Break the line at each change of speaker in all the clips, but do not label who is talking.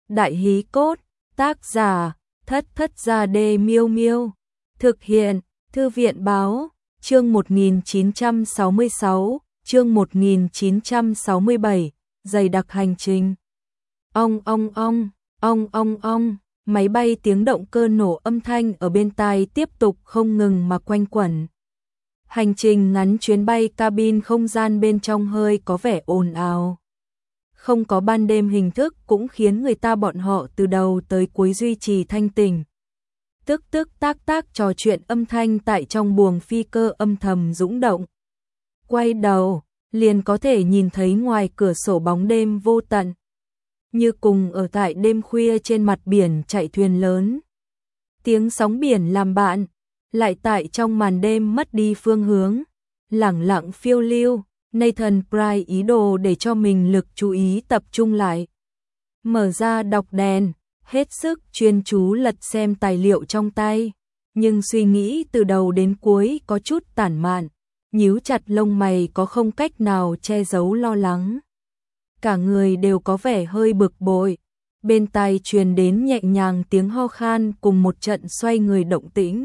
Đại hí cốt, tác giả, Thất Thất Gia Đê Miêu Miêu. Thực hiện, Thư viện Báo, chương 1966, chương 1967, dày đặc hành trình. Ong, máy bay tiếng động cơ nổ âm thanh ở bên tai tiếp tục không ngừng mà quanh quẩn. Hành trình ngắn chuyến bay cabin không gian bên trong hơi có vẻ ồn ào. Không có ban đêm hình thức cũng khiến người ta bọn họ từ đầu tới cuối duy trì thanh tỉnh. Tức tác trò chuyện âm thanh tại trong buồng phi cơ âm thầm dũng động. Quay đầu, liền có thể nhìn thấy ngoài cửa sổ bóng đêm vô tận. Như cùng ở tại đêm khuya trên mặt biển chạy thuyền lớn. Tiếng sóng biển làm bạn, lại tại trong màn đêm mất đi phương hướng, lẳng lặng phiêu lưu. Nathan Price ý đồ để cho mình lực chú ý tập trung lại. Mở ra đọc đèn, hết sức chuyên chú lật xem tài liệu trong tay, nhưng suy nghĩ từ đầu đến cuối có chút tản mạn, nhíu chặt lông mày có không cách nào che giấu lo lắng. Cả người đều có vẻ hơi bực bội, bên tai truyền đến nhẹ nhàng tiếng ho khan cùng một trận xoay người động tĩnh.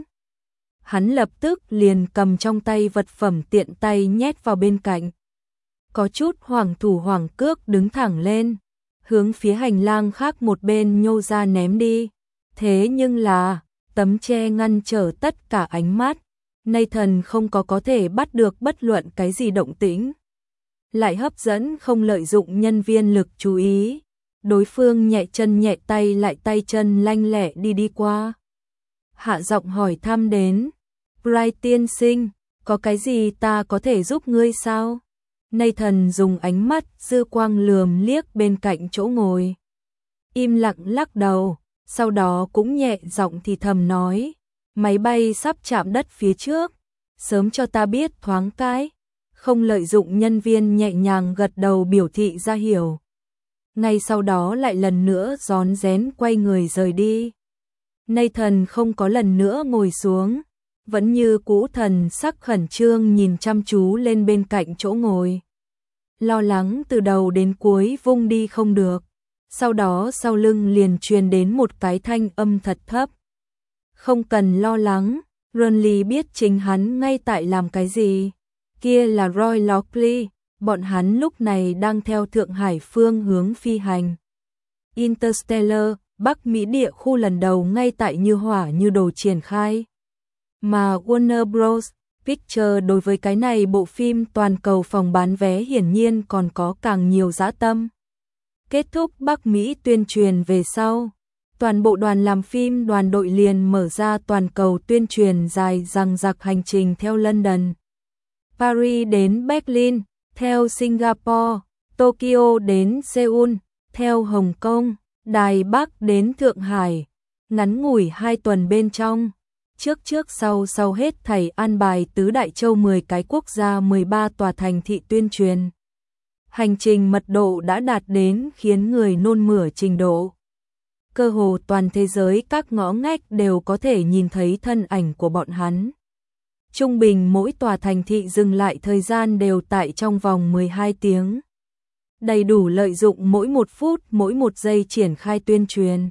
Hắn lập tức liền cầm trong tay vật phẩm tiện tay nhét vào bên cạnh. Có chút hoảng thủ hoảng cước đứng thẳng lên, hướng phía hành lang khác một bên nhô ra ném đi. Thế nhưng là, tấm che ngăn trở tất cả ánh mắt, Nathan không có thể bắt được bất luận cái gì động tĩnh. Lại hấp dẫn không lợi dụng nhân viên lực chú ý, đối phương nhẹ chân nhẹ tay lại tay chân lanh lẹ đi qua. Hạ giọng hỏi thăm đến, Bright tiên sinh, có cái gì ta có thể giúp ngươi sao? Nathan dùng ánh mắt dư quang lườm liếc bên cạnh chỗ ngồi. Im lặng lắc đầu, sau đó cũng nhẹ giọng thì thầm nói, máy bay sắp chạm đất phía trước, sớm cho ta biết thoáng cái. Không lợi dụng nhân viên nhẹ nhàng gật đầu biểu thị ra hiểu. Ngay sau đó lại lần nữa rón rén quay người rời đi. Nathan không có lần nữa ngồi xuống, vẫn như cũ thần sắc khẩn trương nhìn chăm chú lên bên cạnh chỗ ngồi. Lo lắng từ đầu đến cuối vung đi không được. Sau đó sau lưng liền truyền đến một cái thanh âm thật thấp. Không cần lo lắng, Ronly biết chính hắn ngay tại làm cái gì. Kia là Roy Lockley, bọn hắn lúc này đang theo Thượng Hải phương hướng phi hành. Interstellar, Bắc Mỹ địa khu lần đầu ngay tại như hỏa như đồ triển khai. Mà Warner Bros. Pictures đối với cái này bộ phim toàn cầu phòng bán vé hiển nhiên còn có càng nhiều dã tâm. Kết thúc Bắc Mỹ tuyên truyền về sau, toàn bộ đoàn làm phim đoàn đội liền mở ra toàn cầu tuyên truyền dài dằng dặc hành trình theo London, Paris đến Berlin, theo Singapore, Tokyo đến Seoul, theo Hồng Kông, Đài Bắc đến Thượng Hải. Ngắn ngủi 2 tuần bên trong, trước sau hết thảy an bài tứ đại châu 10 cái quốc gia 13 tòa thành thị tuyên truyền. Hành trình mật độ đã đạt đến khiến người nôn mửa trình độ. Cơ hồ toàn thế giới các ngõ ngách đều có thể nhìn thấy thân ảnh của bọn hắn. Trung bình mỗi tòa thành thị dừng lại thời gian đều tại trong vòng 12 tiếng. Đầy đủ lợi dụng mỗi 1 phút mỗi 1 giây triển khai tuyên truyền.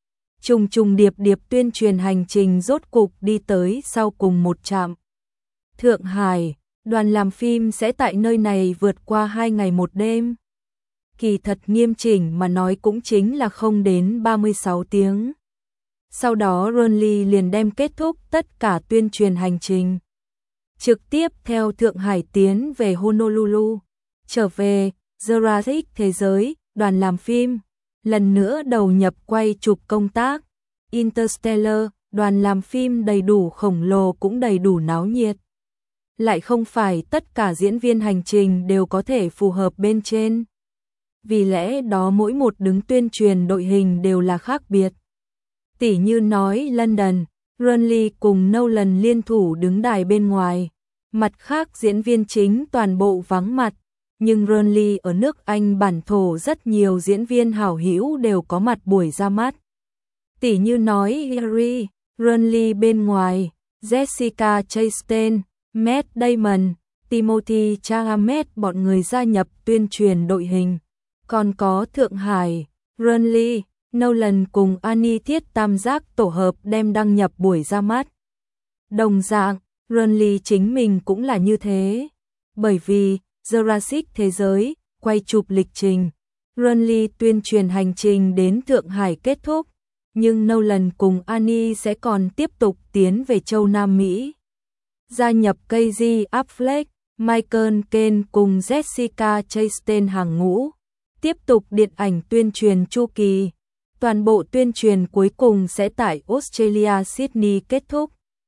Trùng điệp tuyên truyền hành trình rốt cục đi tới sau cùng một trạm. Thượng Hải, đoàn làm phim sẽ tại nơi này vượt qua 2 ngày 1 đêm. Kỳ thật nghiêm chỉnh mà nói cũng chính là không đến 36 tiếng. Sau đó Ronly liền đem kết thúc tất cả tuyên truyền hành trình. Trực tiếp theo Thượng Hải tiến về Honolulu. Trở về, Jurassic thế giới, đoàn làm phim. Lần nữa đầu nhập quay chụp công tác. Interstellar, đoàn làm phim đầy đủ khổng lồ cũng đầy đủ náo nhiệt. Lại không phải tất cả diễn viên hành trình đều có thể phù hợp bên trên. Vì lẽ đó mỗi một đứng tuyên truyền đội hình đều là khác biệt. Tỉ như nói London, Ronly cùng Nolan liên thủ đứng đài bên ngoài. Mặt khác diễn viên chính toàn bộ vắng mặt. Nhưng Ronly ở nước Anh bản thổ rất nhiều diễn viên hảo hữu đều có mặt buổi ra mắt. Tỉ như nói Harry, Ronly bên ngoài, Jessica Chastain, Matt Damon, Timothy Chalamet bọn người gia nhập tuyên truyền đội hình. Còn có Thượng Hải, Ronly, Nolan cùng Annie thiết tam giác tổ hợp đem đăng nhập buổi ra mắt. Đồng dạng, Renly chính mình cũng là như thế. Bởi vì Jurassic Thế giới, quay chụp lịch trình, Renly tuyên truyền hành trình đến Thượng Hải kết thúc, nhưng Nolan cùng Annie sẽ còn tiếp tục tiến về châu Nam Mỹ. Gia nhập Casey Affleck, Michael Caine cùng Jessica Chastain hàng ngũ, tiếp tục điện ảnh tuyên truyền chu kỳ. Toàn bộ tuyên truyền cuối cùng sẽ tại Australia Sydney kết thúc.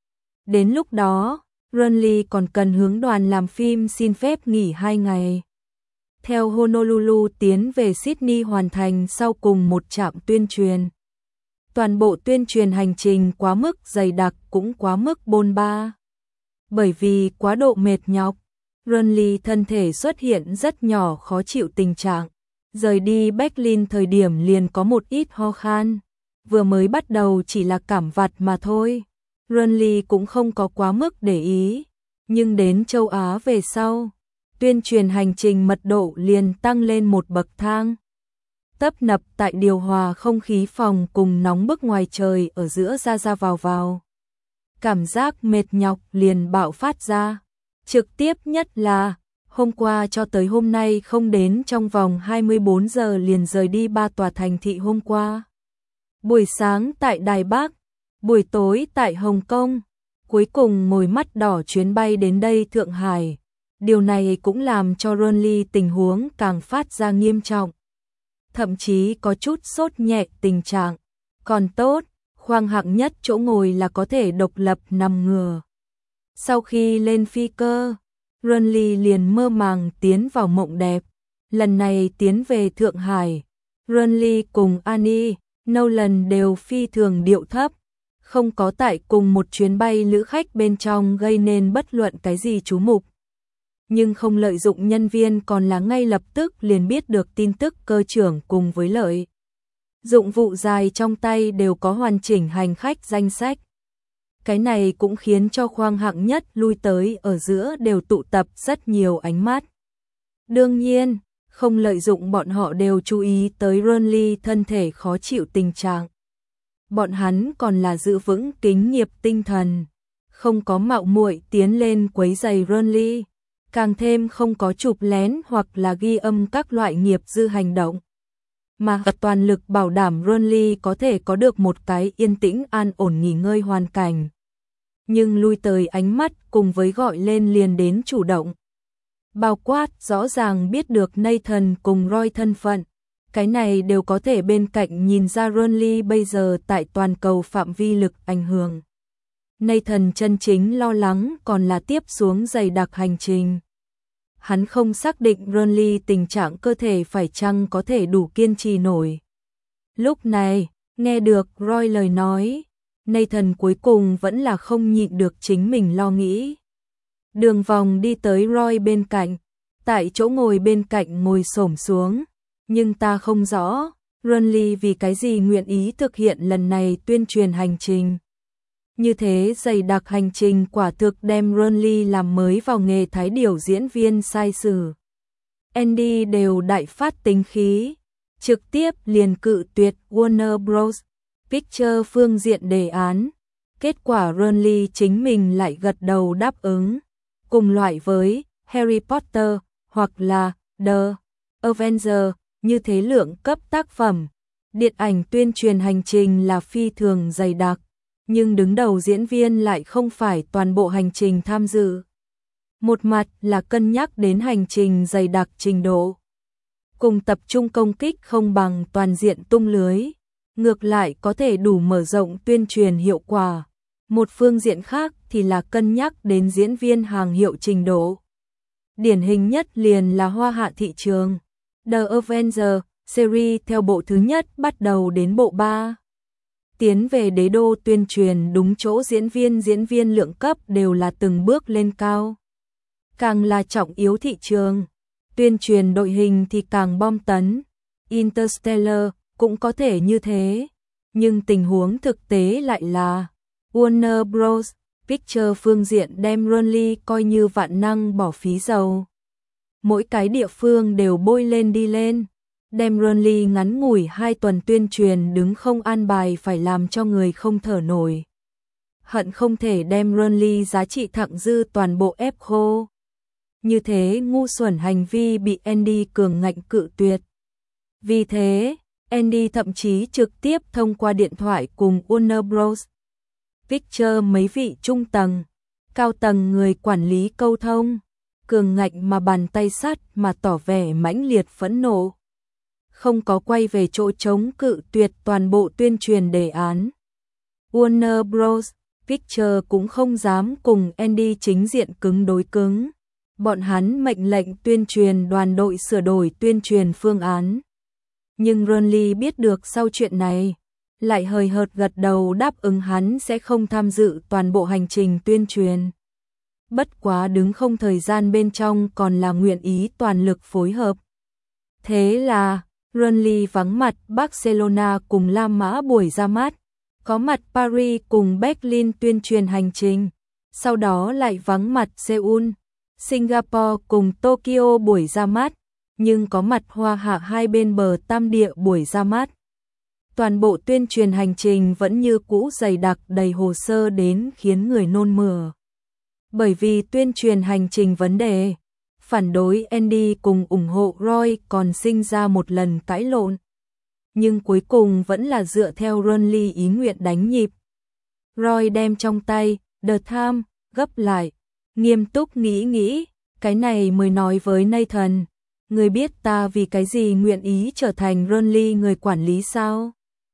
Đến lúc đó, Renly còn cần hướng đoàn làm phim xin phép nghỉ 2 ngày. Theo Honolulu tiến về Sydney hoàn thành sau cùng một trạm tuyên truyền. Toàn bộ tuyên truyền hành trình quá mức dày đặc cũng quá mức bôn ba. Bởi vì quá độ mệt nhọc, Renly thân thể xuất hiện rất nhỏ khó chịu tình trạng. Rời đi Berlin thời điểm liền có một ít ho khan. Vừa mới bắt đầu chỉ là cảm vặt mà thôi. Renly cũng không có quá mức để ý. Nhưng đến châu Á về sau, tuyên truyền hành trình mật độ liền tăng lên một bậc thang. Tấp nập tại điều hòa không khí phòng cùng nóng bức ngoài trời ở giữa ra vào. Cảm giác mệt nhọc liền bạo phát ra. Trực tiếp nhất là, hôm qua cho tới hôm nay không đến trong vòng 24 giờ liền rời đi 3 tòa thành thị hôm qua. Buổi sáng tại Đài Bắc, buổi tối tại Hồng Kông, cuối cùng ngồi mắt đỏ chuyến bay đến đây Thượng Hải. Điều này cũng làm cho Renly tình huống càng phát ra nghiêm trọng. Thậm chí có chút sốt nhẹ tình trạng. Còn tốt, khoang hạng nhất chỗ ngồi là có thể độc lập nằm ngửa. Sau khi lên phi cơ, Renly liền mơ màng tiến vào mộng đẹp. Lần này tiến về Thượng Hải, Renly cùng Annie, Nolan đều phi thường điệu thấp, không có tại cùng một chuyến bay lữ khách bên trong gây nên bất luận cái gì chú mục. Nhưng không lợi dụng nhân viên còn là ngay lập tức liền biết được tin tức cơ trưởng cùng với lợi dụng vụ dài trong tay đều có hoàn chỉnh hành khách danh sách. Cái này cũng khiến cho khoang hạng nhất lui tới ở giữa đều tụ tập rất nhiều ánh mắt. Đương nhiên, không lợi dụng bọn họ đều chú ý tới Renly thân thể khó chịu tình trạng. Bọn hắn còn là giữ vững kính nghiệp tinh thần, không có mạo muội tiến lên quấy rầy Renly, càng thêm không có chụp lén hoặc là ghi âm các loại nghiệp dư hành động, mà toàn lực bảo đảm Renly có thể có được một cái yên tĩnh an ổn nghỉ ngơi hoàn cảnh. Nhưng lui tới ánh mắt cùng với gọi lên liền đến chủ động. Bao quát rõ ràng biết được Nathan cùng Roy thân phận. Cái này đều có thể bên cạnh nhìn ra Renly bây giờ tại toàn cầu phạm vi lực ảnh hưởng. Nathan chân chính lo lắng còn là tiếp xuống dày đặc hành trình. Hắn không xác định Renly tình trạng cơ thể phải chăng có thể đủ kiên trì nổi. Lúc này, nghe được Roy lời nói, Nathan cuối cùng vẫn là không nhịn được chính mình lo nghĩ. Đường vòng đi tới Roy bên cạnh, tại chỗ ngồi bên cạnh ngồi xổm xuống, nhưng ta không rõ, Renly vì cái gì nguyện ý thực hiện lần này tuyên truyền hành trình. Như thế dày đặc hành trình quả thực đem Renly làm mới vào nghề thái điểu diễn viên sai sử. Andy đều đại phát tính khí, trực tiếp liền cự tuyệt Warner Bros. Picture phương diện đề án. Kết quả Renly chính mình lại gật đầu đáp ứng. Cùng loại với Harry Potter hoặc là The Avengers, như thế lượng cấp tác phẩm. Điện ảnh tuyên truyền hành trình là phi thường dày đặc, nhưng đứng đầu diễn viên lại không phải toàn bộ hành trình tham dự. Một mặt là cân nhắc đến hành trình dày đặc trình độ, cùng tập trung công kích không bằng toàn diện tung lưới, ngược lại có thể đủ mở rộng tuyên truyền hiệu quả. Một phương diện khác thì là cân nhắc đến diễn viên hàng hiệu trình độ. Điển hình nhất liền là hoa hạ thị trường. The Avengers series theo bộ thứ nhất bắt đầu đến bộ 3. Tiến về đế đô tuyên truyền đúng chỗ diễn viên lượng cấp đều là từng bước lên cao. Càng là trọng yếu thị trường, tuyên truyền đội hình thì càng bom tấn. Interstellar cũng có thể như thế, nhưng tình huống thực tế lại là Warner Bros. Picture phương diện đem Renly coi như vạn năng bỏ phí dầu. Mỗi cái địa phương đều bôi lên đi lên. đem Renly ngắn ngủi 2 tuần tuyên truyền đứng không an bài phải làm cho người không thở nổi. Hận không thể đem Renly giá trị thặng dư toàn bộ ép khô. Như thế ngu xuẩn hành vi bị Andy cường ngạnh cự tuyệt. Vì thế, Andy thậm chí trực tiếp thông qua điện thoại cùng Warner Bros. Pictures mấy vị trung tầng, cao tầng người quản lý câu thông, cường ngạnh mà bàn tay sắt mà tỏ vẻ mãnh liệt phẫn nộ. Không có quay về chỗ chống cự tuyệt toàn bộ tuyên truyền đề án. Warner Bros. Pictures cũng không dám cùng Andy chính diện cứng đối cứng. Bọn hắn mệnh lệnh tuyên truyền đoàn đội sửa đổi tuyên truyền phương án. Nhưng Renly biết được sau chuyện này, lại hời hợt gật đầu đáp ứng hắn sẽ không tham dự toàn bộ hành trình tuyên truyền. Bất quá đứng không thời gian bên trong còn là nguyện ý toàn lực phối hợp. Thế là, Renly vắng mặt Barcelona cùng La Mã buổi ra mắt, có mặt Paris cùng Berlin tuyên truyền hành trình, sau đó lại vắng mặt Seoul, Singapore cùng Tokyo buổi ra mắt, nhưng có mặt Hoa Hạ hai bên bờ Tam Địa buổi ra mắt. Toàn bộ tuyên truyền hành trình vẫn như cũ dày đặc đầy hồ sơ đến khiến người nôn mửa. Bởi vì tuyên truyền hành trình vấn đề, phản đối Andy cùng ủng hộ Roy còn sinh ra một lần cãi lộn. Nhưng cuối cùng vẫn là dựa theo Renly ý nguyện đánh nhịp. Roy đem trong tay The Times gấp lại, nghiêm túc nghĩ, cái này mới nói với Nathan, người biết ta vì cái gì nguyện ý trở thành Renly người quản lý sao?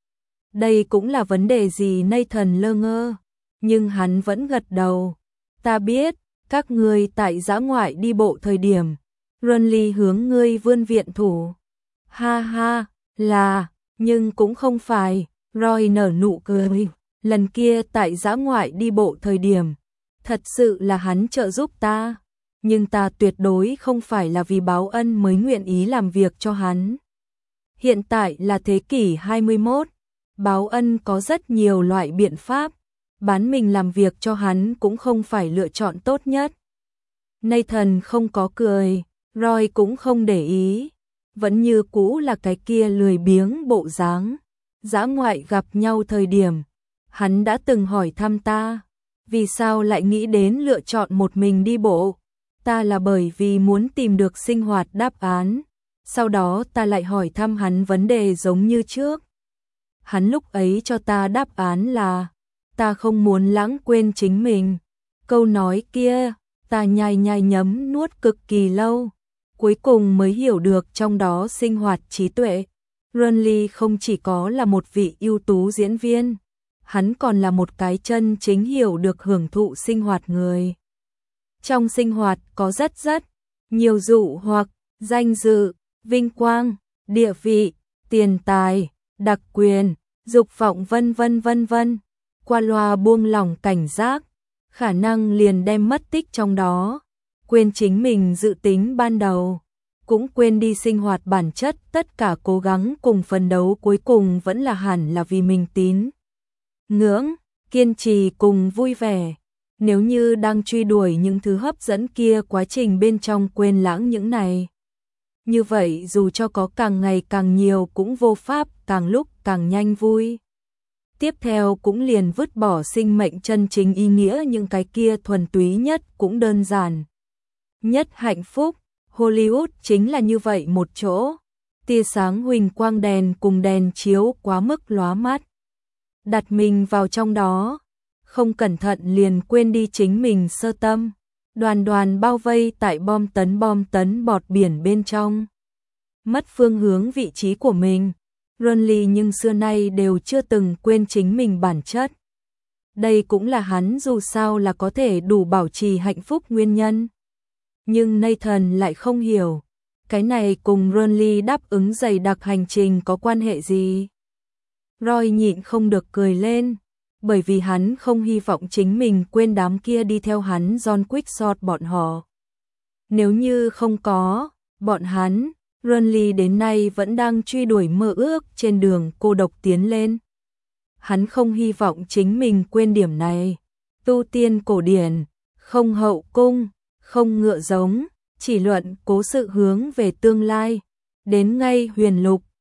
Đây cũng là vấn đề gì Nathan lơ ngơ, nhưng hắn vẫn gật đầu. Ta biết, các ngươi tại dã ngoại đi bộ thời điểm, Renly hướng ngươi vươn viện thủ. Ha ha, là, nhưng cũng không phải, Roy nở nụ cười. Lần kia tại dã ngoại đi bộ thời điểm, thật sự là hắn trợ giúp ta, nhưng ta tuyệt đối không phải là vì báo ân mới nguyện ý làm việc cho hắn. Hiện tại là thế kỷ 21, báo ân có rất nhiều loại biện pháp, bán mình làm việc cho hắn cũng không phải lựa chọn tốt nhất. Nathan không có cười, Roy cũng không để ý, vẫn như cũ là cái kia lười biếng bộ dáng. Dã ngoại gặp nhau thời điểm, hắn đã từng hỏi thăm ta, vì sao lại nghĩ đến lựa chọn một mình đi bộ? Ta là bởi vì muốn tìm được sinh hoạt đáp án. Sau đó ta lại hỏi thăm hắn vấn đề giống như trước. Hắn lúc ấy cho ta đáp án là, ta không muốn lãng quên chính mình. Câu nói kia, ta nhai nhấm nuốt cực kỳ lâu, cuối cùng mới hiểu được trong đó sinh hoạt trí tuệ. Renly không chỉ có là một vị ưu tú diễn viên, hắn còn là một cái chân chính hiểu được hưởng thụ sinh hoạt người. Trong sinh hoạt có rất nhiều dụ hoặc, danh dự, vinh quang, địa vị, tiền tài, đặc quyền, dục vọng vân vân. Qua loa buông lỏng cảnh giác, khả năng liền đem mất tích trong đó, quên chính mình dự tính ban đầu, cũng quên đi sinh hoạt bản chất, tất cả cố gắng cùng phấn đấu cuối cùng vẫn là hẳn là vì mình tín ngưỡng, kiên trì cùng vui vẻ. Nếu như đang truy đuổi những thứ hấp dẫn kia, quá trình bên trong quên lãng những này, như vậy dù cho có càng ngày càng nhiều cũng vô pháp càng lúc càng nhanh vui. Tiếp theo cũng liền vứt bỏ sinh mệnh chân chính ý nghĩa, những cái kia thuần túy nhất cũng đơn giản nhất hạnh phúc. Hollywood chính là như vậy một chỗ, tia sáng huỳnh quang đèn cùng đèn chiếu quá mức lóa mắt. Đặt mình vào trong đó, không cẩn thận liền quên đi chính mình sơ tâm, đoàn bao vây tại bom tấn bọt biển bên trong. Mất phương hướng vị trí của mình, Renly nhưng xưa nay đều chưa từng quên chính mình bản chất. Đây cũng là hắn dù sao là có thể đủ bảo trì hạnh phúc nguyên nhân. Nhưng Nathan lại không hiểu, cái này cùng Renly đáp ứng dày đặc hành trình có quan hệ gì. Roy nhịn không được cười lên, bởi vì hắn không hy vọng chính mình quên đám kia đi theo hắn John Quickshot bọn họ. Nếu như không có bọn hắn, Renly đến nay vẫn đang truy đuổi mơ ước trên đường cô độc tiến lên. Hắn không hy vọng chính mình quên điểm này. Tu tiên cổ điển, không hậu cung, không ngựa giống, chỉ luận cố sự hướng về tương lai. Đến ngay Huyền Lục,